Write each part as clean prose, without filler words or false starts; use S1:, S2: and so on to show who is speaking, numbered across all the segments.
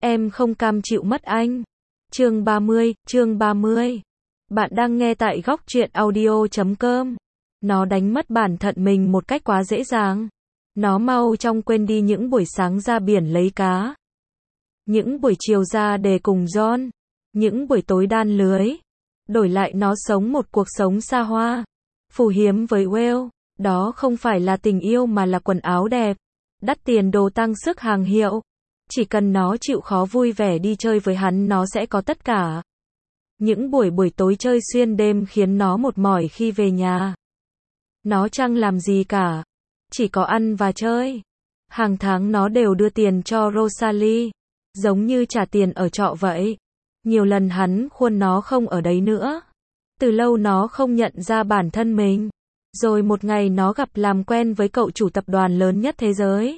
S1: Em không cam chịu mất anh. Chương 30. Bạn đang nghe tại góc truyện audio.com. Nó đánh mất bản thân mình một cách quá dễ dàng. Nó mau chóng quên đi những buổi sáng ra biển lấy cá. Những buổi chiều ra đề cùng John. Những buổi tối đan lưới. Đổi lại nó sống một cuộc sống xa hoa. Phù hiếm với Will. Đó không phải là tình yêu mà là quần áo đẹp. Đắt tiền đồ tăng sức hàng hiệu. Chỉ cần nó chịu khó vui vẻ đi chơi với hắn nó sẽ có tất cả. Những buổi tối chơi xuyên đêm khiến nó mệt mỏi khi về nhà. Nó chẳng làm gì cả. Chỉ có ăn và chơi. Hàng tháng nó đều đưa tiền cho Rosalie. Giống như trả tiền ở trọ vậy. Nhiều lần hắn khuyên nó không ở đấy nữa. Từ lâu nó không nhận ra bản thân mình. Rồi một ngày nó gặp làm quen với cậu chủ tập đoàn lớn nhất thế giới.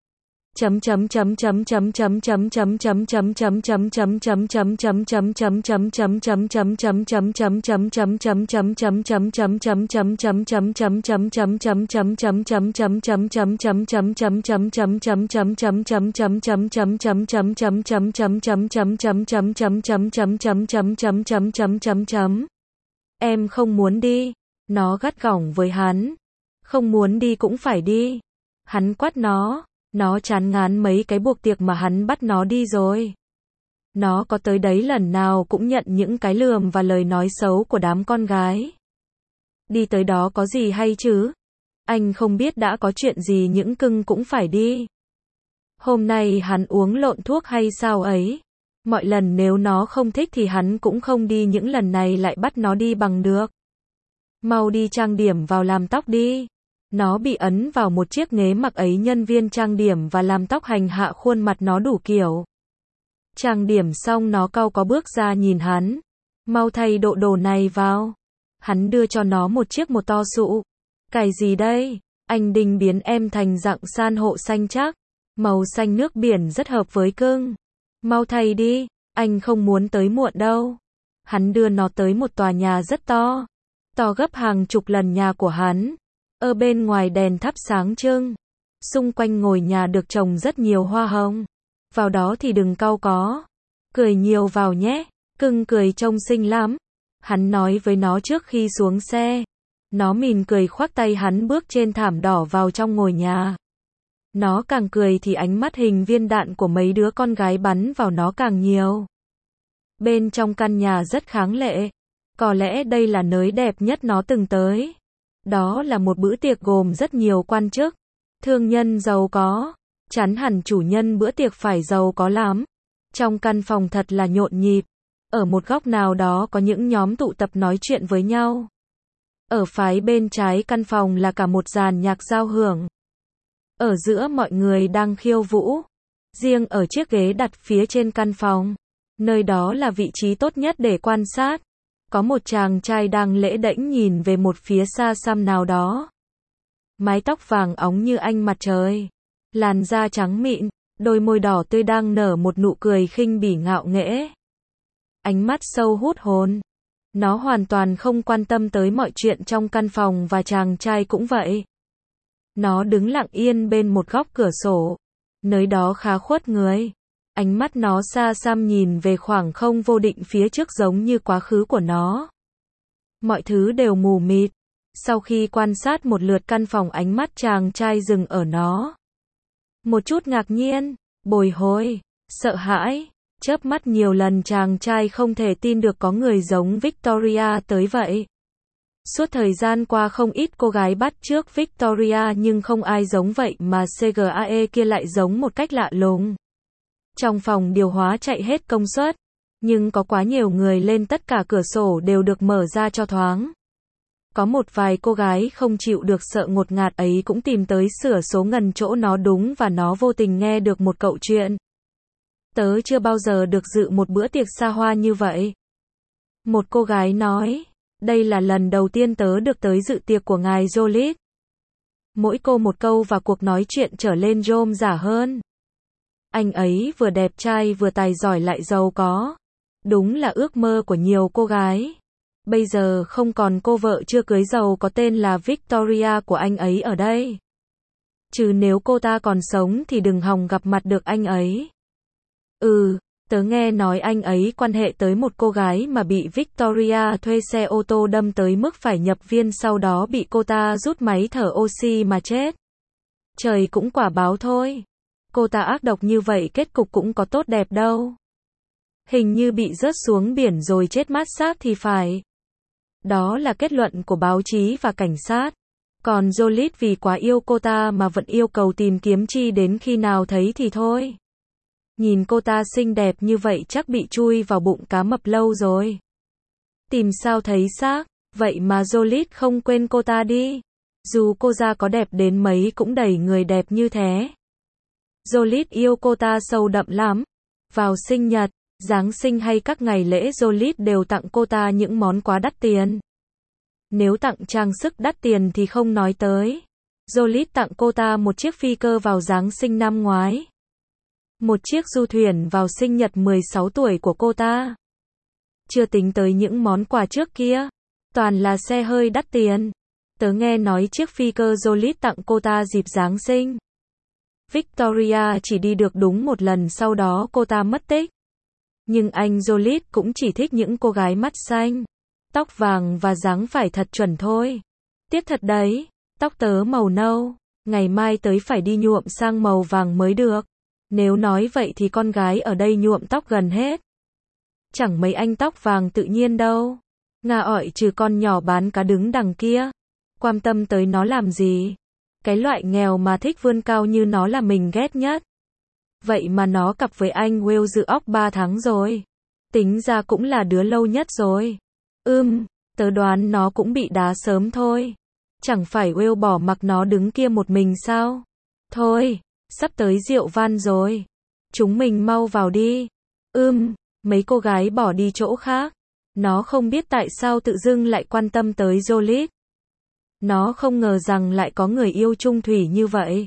S1: Em không muốn đi. Nó gắt gỏng với hắn. Không muốn đi cũng phải đi. Hắn quát nó. Nó chán ngán mấy cái buộc tiệc mà hắn bắt nó đi rồi. Nó có tới đấy lần nào cũng nhận những cái lườm và lời nói xấu của đám con gái. Đi tới đó có gì hay chứ? Anh không biết đã có chuyện gì những cưng cũng phải đi. Hôm nay hắn uống lộn thuốc hay sao ấy? Mọi lần nếu nó không thích thì hắn cũng không đi, những lần này lại bắt nó đi bằng được. Mau đi trang điểm vào làm tóc đi. Nó bị ấn vào một chiếc ghế mặc ấy, nhân viên trang điểm và làm tóc hành hạ khuôn mặt nó đủ kiểu. Trang điểm xong nó cau có bước ra nhìn hắn. Mau thay đồ này vào. Hắn đưa cho nó một chiếc một to sụ. Cái gì đây? Anh định biến em thành dạng san hô xanh chắc. Màu xanh nước biển rất hợp với cưng. Mau thay đi, anh không muốn tới muộn đâu. Hắn đưa nó tới một tòa nhà rất to. To gấp hàng chục lần nhà của hắn. Ở bên ngoài đèn thắp sáng trưng. Xung quanh ngôi nhà được trồng rất nhiều hoa hồng. Vào đó thì đừng cau có. Cười nhiều vào nhé. Cưng cười trông xinh lắm. Hắn nói với nó trước khi xuống xe. Nó mỉm cười khoác tay hắn bước trên thảm đỏ vào trong ngôi nhà. Nó càng cười thì ánh mắt hình viên đạn của mấy đứa con gái bắn vào nó càng nhiều. Bên trong căn nhà rất kháng lệ. Có lẽ đây là nơi đẹp nhất nó từng tới. Đó là một bữa tiệc gồm rất nhiều quan chức, thương nhân giàu có. Chắn hẳn chủ nhân bữa tiệc phải giàu có lắm. Trong căn phòng thật là nhộn nhịp. Ở một góc nào đó có những nhóm tụ tập nói chuyện với nhau. Ở phái bên trái căn phòng là cả một dàn nhạc giao hưởng. Ở giữa mọi người đang khiêu vũ. Riêng ở chiếc ghế đặt phía trên căn phòng, nơi đó là vị trí tốt nhất để quan sát. Có một chàng trai đang lễ đễnh nhìn về một phía xa xăm nào đó. Mái tóc vàng óng như ánh mặt trời. Làn da trắng mịn, đôi môi đỏ tươi đang nở một nụ cười khinh bỉ ngạo nghễ. Ánh mắt sâu hút hồn. Nó hoàn toàn không quan tâm tới mọi chuyện trong căn phòng và chàng trai cũng vậy. Nó đứng lặng yên bên một góc cửa sổ. Nơi đó khá khuất người. Ánh mắt nó xa xăm nhìn về khoảng không vô định phía trước giống như quá khứ của nó. Mọi thứ đều mù mịt. Sau khi quan sát một lượt căn phòng, ánh mắt chàng trai dừng ở nó. Một chút ngạc nhiên, bồi hồi, sợ hãi. Chớp mắt nhiều lần chàng trai không thể tin được có người giống Victoria tới vậy. Suốt thời gian qua không ít cô gái bắt chước Victoria nhưng không ai giống vậy mà CGAE kia lại giống một cách lạ lùng. Trong phòng điều hòa chạy hết công suất, nhưng có quá nhiều người lên tất cả cửa sổ đều được mở ra cho thoáng. Có một vài cô gái không chịu được sợ ngột ngạt ấy cũng tìm tới sửa số ngần chỗ nó đúng và nó vô tình nghe được một câu chuyện. Tớ chưa bao giờ được dự một bữa tiệc xa hoa như vậy. Một cô gái nói, đây là lần đầu tiên tớ được tới dự tiệc của ngài Jolit. Mỗi cô một câu và cuộc nói chuyện trở lên rôm rả hơn. Anh ấy vừa đẹp trai vừa tài giỏi lại giàu có. Đúng là ước mơ của nhiều cô gái. Bây giờ không còn cô vợ chưa cưới giàu có tên là Victoria của anh ấy ở đây. Chứ nếu cô ta còn sống thì đừng hòng gặp mặt được anh ấy. Tớ nghe nói anh ấy quan hệ tới một cô gái mà bị Victoria thuê xe ô tô đâm tới mức phải nhập viện, sau đó bị cô ta rút máy thở oxy mà chết. Trời cũng quả báo thôi. Cô ta ác độc như vậy kết cục cũng có tốt đẹp đâu. Hình như bị rớt xuống biển rồi chết mát xác thì phải. Đó là kết luận của báo chí và cảnh sát. Còn Jolit vì quá yêu cô ta mà vẫn yêu cầu tìm kiếm chi đến khi nào thấy thì thôi. Nhìn cô ta xinh đẹp như vậy chắc bị chui vào bụng cá mập lâu rồi. Tìm sao thấy xác, vậy mà Jolit không quên cô ta đi. Dù cô ra có đẹp đến mấy cũng đẩy người đẹp như thế. Jolit yêu cô ta sâu đậm lắm. Vào sinh nhật, Giáng sinh hay các ngày lễ Jolit đều tặng cô ta những món quà đắt tiền. Nếu tặng trang sức đắt tiền thì không nói tới. Jolit tặng cô ta một chiếc phi cơ vào Giáng sinh năm ngoái. Một chiếc du thuyền vào sinh nhật 16 tuổi của cô ta. Chưa tính tới những món quà trước kia. Toàn là xe hơi đắt tiền. Tớ nghe nói chiếc phi cơ Jolit tặng cô ta dịp Giáng sinh. Victoria chỉ đi được đúng một lần, sau đó cô ta mất tích. Nhưng anh Jolit cũng chỉ thích những cô gái mắt xanh, tóc vàng và dáng phải thật chuẩn thôi. Tiếc thật đấy, tóc tớ màu nâu, ngày mai tới phải đi nhuộm sang màu vàng mới được. Nếu nói vậy thì con gái ở đây nhuộm tóc gần hết. Chẳng mấy anh tóc vàng tự nhiên đâu. Nga ọi trừ con nhỏ bán cá đứng đằng kia. Quan tâm tới nó làm gì? Cái loại nghèo mà thích vươn cao như nó là mình ghét nhất. Vậy mà nó cặp với anh Will dự óc 3 tháng rồi. Tính ra cũng là đứa lâu nhất rồi. Tớ đoán nó cũng bị đá sớm thôi. Chẳng phải Will bỏ mặc nó đứng kia một mình sao? Thôi, sắp tới rượu vang rồi. Chúng mình mau vào đi. Mấy cô gái bỏ đi chỗ khác. Nó không biết tại sao tự dưng lại quan tâm tới Jolit. Nó không ngờ rằng lại có người yêu chung thủy như vậy.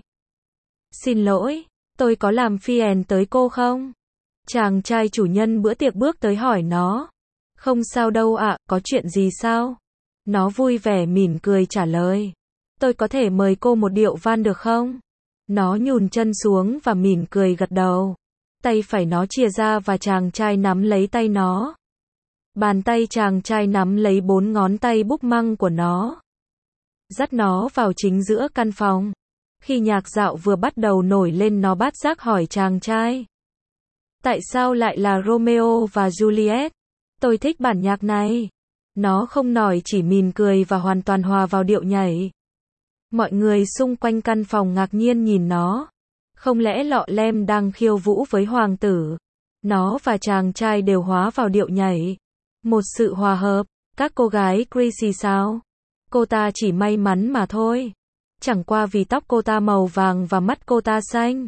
S1: Xin lỗi, tôi có làm phiền tới cô không? Chàng trai chủ nhân bữa tiệc bước tới hỏi nó. Không sao đâu ạ, có chuyện gì sao? Nó vui vẻ mỉm cười trả lời. Tôi có thể mời cô một điệu van được không? Nó nhùn chân xuống và mỉm cười gật đầu. Tay phải nó chìa ra và chàng trai nắm lấy tay nó. Bàn tay chàng trai nắm lấy 4 ngón tay búp măng của nó. Dắt nó vào chính giữa căn phòng. Khi nhạc dạo vừa bắt đầu nổi lên, nó bát giác hỏi chàng trai. Tại sao lại là Romeo và Juliet? Tôi thích bản nhạc này. Nó không nói, chỉ mỉm cười và hoàn toàn hòa vào điệu nhảy. Mọi người xung quanh căn phòng ngạc nhiên nhìn nó. Không lẽ Lọ Lem đang khiêu vũ với hoàng tử? Nó và chàng trai đều hóa vào điệu nhảy. Một sự hòa hợp. Các cô gái crazy sao? Cô ta chỉ may mắn mà thôi. Chẳng qua vì tóc cô ta màu vàng và mắt cô ta xanh.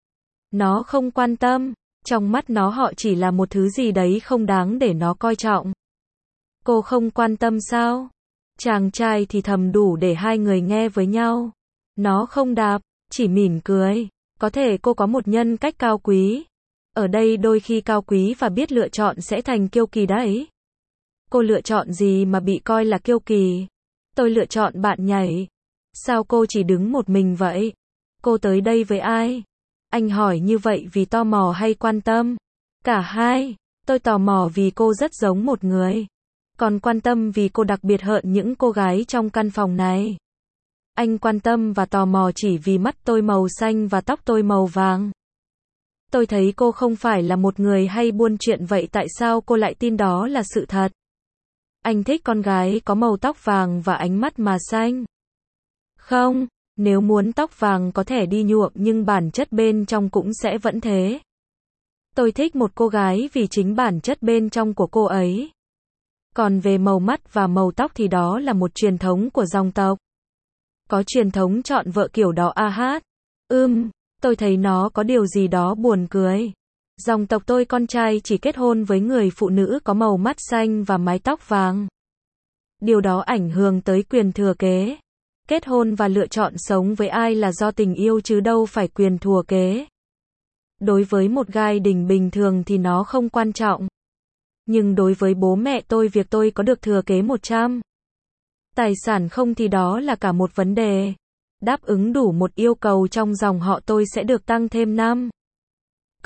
S1: Nó không quan tâm. Trong mắt nó họ chỉ là một thứ gì đấy không đáng để nó coi trọng. Cô không quan tâm sao? Chàng trai thì thầm đủ để hai người nghe với nhau. Nó không đáp, chỉ mỉm cười. Có thể cô có một nhân cách cao quý. Ở đây đôi khi cao quý và biết lựa chọn sẽ thành kiêu kỳ đấy. Cô lựa chọn gì mà bị coi là kiêu kỳ? Tôi lựa chọn bạn nhảy. Sao cô chỉ đứng một mình vậy? Cô tới đây với ai? Anh hỏi như vậy vì tò mò hay quan tâm? Cả hai. Tôi tò mò vì cô rất giống một người. Còn quan tâm vì cô đặc biệt hơn những cô gái trong căn phòng này. Anh quan tâm và tò mò chỉ vì mắt tôi màu xanh và tóc tôi màu vàng. Tôi thấy cô không phải là một người hay buôn chuyện, vậy tại sao cô lại tin đó là sự thật? Anh thích con gái có màu tóc vàng và ánh mắt mà xanh. Không, nếu muốn tóc vàng có thể đi nhuộm nhưng bản chất bên trong cũng sẽ vẫn thế. Tôi thích một cô gái vì chính bản chất bên trong của cô ấy. Còn về màu mắt và màu tóc thì đó là một truyền thống của dòng tộc. Có truyền thống chọn vợ kiểu đó à hát? Tôi thấy nó có điều gì đó buồn cười. Dòng tộc tôi con trai chỉ kết hôn với người phụ nữ có màu mắt xanh và mái tóc vàng. Điều đó ảnh hưởng tới quyền thừa kế. Kết hôn và lựa chọn sống với ai là do tình yêu chứ đâu phải quyền thừa kế. Đối với một gia đình bình thường thì nó không quan trọng. Nhưng đối với bố mẹ tôi, việc tôi có được thừa kế 100 tài sản không thì đó là cả một vấn đề. Đáp ứng đủ một yêu cầu trong dòng họ tôi sẽ được tăng thêm 5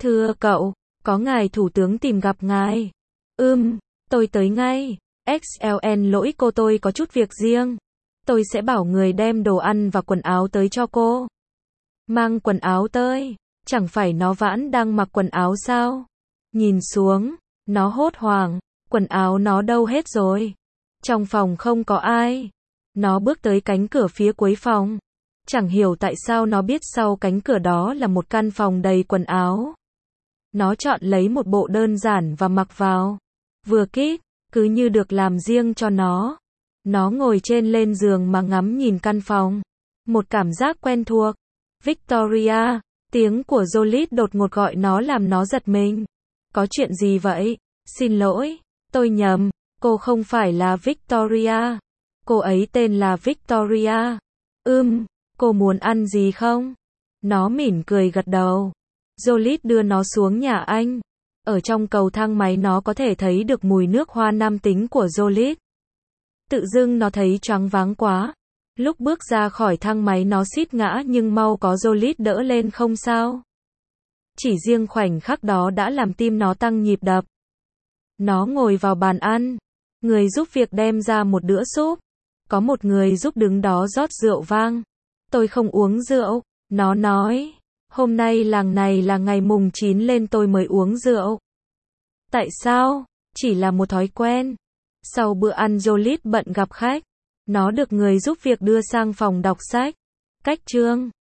S1: Thưa cậu, có ngài thủ tướng tìm gặp ngài. Tôi tới ngay. XLN lỗi cô, tôi có chút việc riêng. Tôi sẽ bảo người đem đồ ăn và quần áo tới cho cô. Mang quần áo tới. Chẳng phải nó Vãn đang mặc quần áo sao? Nhìn xuống, nó hốt hoảng, quần áo nó đâu hết rồi? Trong phòng không có ai. Nó bước tới cánh cửa phía cuối phòng. Chẳng hiểu tại sao nó biết sau cánh cửa đó là một căn phòng đầy quần áo. Nó chọn lấy một bộ đơn giản và mặc vào. Vừa kít, cứ như được làm riêng cho nó. Nó ngồi trên lên giường mà ngắm nhìn căn phòng. Một cảm giác quen thuộc. Victoria, tiếng của Jolene đột ngột gọi nó làm nó giật mình. Có chuyện gì vậy? Xin lỗi, tôi nhầm, cô không phải là Victoria. Cô ấy tên là Victoria. Cô muốn ăn gì không? Nó mỉm cười gật đầu. Jolene đưa nó xuống nhà anh. Ở trong cầu thang máy nó có thể thấy được mùi nước hoa nam tính của Jolene. Tự dưng nó thấy choáng váng quá. Lúc bước ra khỏi thang máy nó suýt ngã nhưng mau có Jolene đỡ lên không sao. Chỉ riêng khoảnh khắc đó đã làm tim nó tăng nhịp đập. Nó ngồi vào bàn ăn. Người giúp việc đem ra một đĩa súp. Có một người giúp đứng đó rót rượu vang. Tôi không uống rượu, nó nói. Hôm nay làng này là ngày mùng 9 lên tôi mới uống rượu. Tại sao? Chỉ là một thói quen. Sau bữa ăn Jolene bận gặp khách. Nó được người giúp việc đưa sang phòng đọc sách. Cách chương